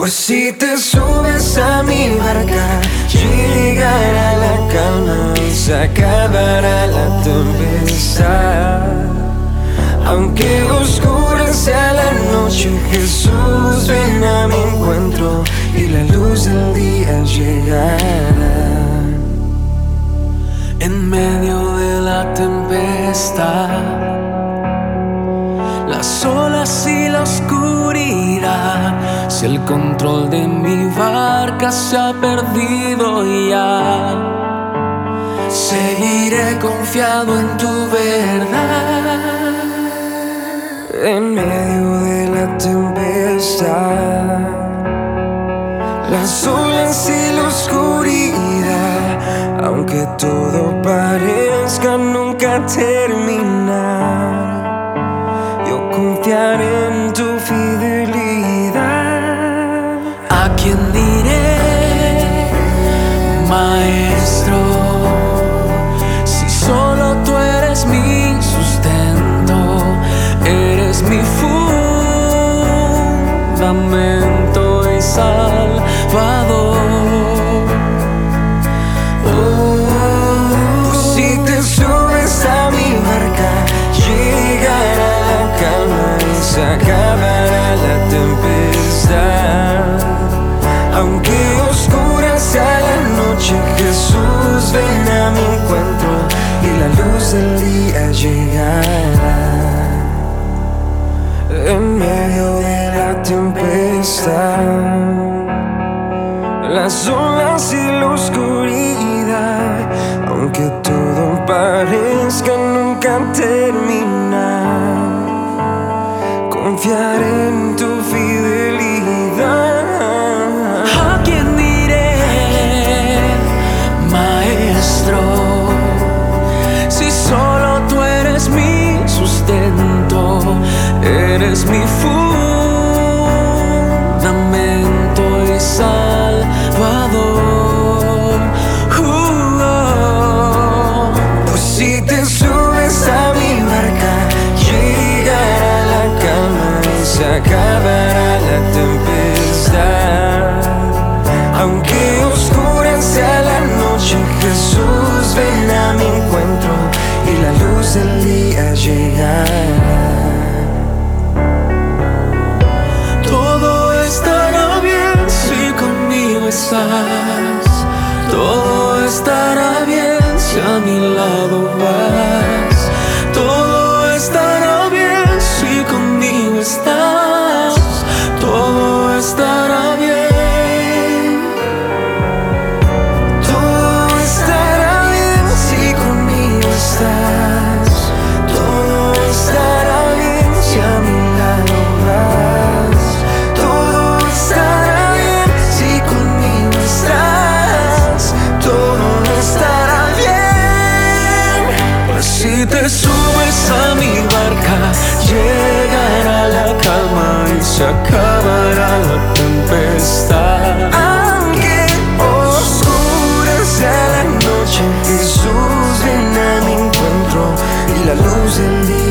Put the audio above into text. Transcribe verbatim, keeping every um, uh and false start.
Pues si te subes a mi barca, llegará la calma y se acabará la tempestad. Aunque oscura sea la noche, Jesús ven a mi encuentro y la luz del día llegará. En medio de la tempestad, las olas y la oscuridad, si el control de mi barca se ha perdido ya, seguiré confiado en tu verdad. En medio de la tempestad, las olas y la oscuridad, aunque todo parezca nunca terminar, yo confiaré en tu fidelidad. ¿A quién diré, Maestro, si solo tú eres mi sustento? Eres mi fundamento y salvador. Oh, pues si te subes a mi barca, llegará la calma y se acabará la tempestad. Aunque oscura sea la noche, Jesús ven a mi encuentro y la luz del día llegará. En medio de la tempestad, las olas y la oscuridad, aunque todo parezca nunca terminar, confiaré en tu fidelidad. ¿A quién diré, Maestro, si solo tú eres mi sustento? Eres mi fundamento y salvador. Uh, oh. Pues si te subes a mi barca, llegará la calma y se acabará la tempestad. Aunque oscura sea la noche, Jesús ven a mi encuentro y la luz del día llegará. Todo estará bien si a mi lado vas. Todo estará bien si conmigo estás. Todo estará bien. Todo estará bien si conmigo estás. Todo estará bien si a mi lado vas. Todo estará bien si conmigo estás. Todo estará bien. Pues si te subes a mi barca, llegará la calma y se acabará la tempestad. Aunque oscura sea la noche, Jesús ven a mi encuentro y la luz del día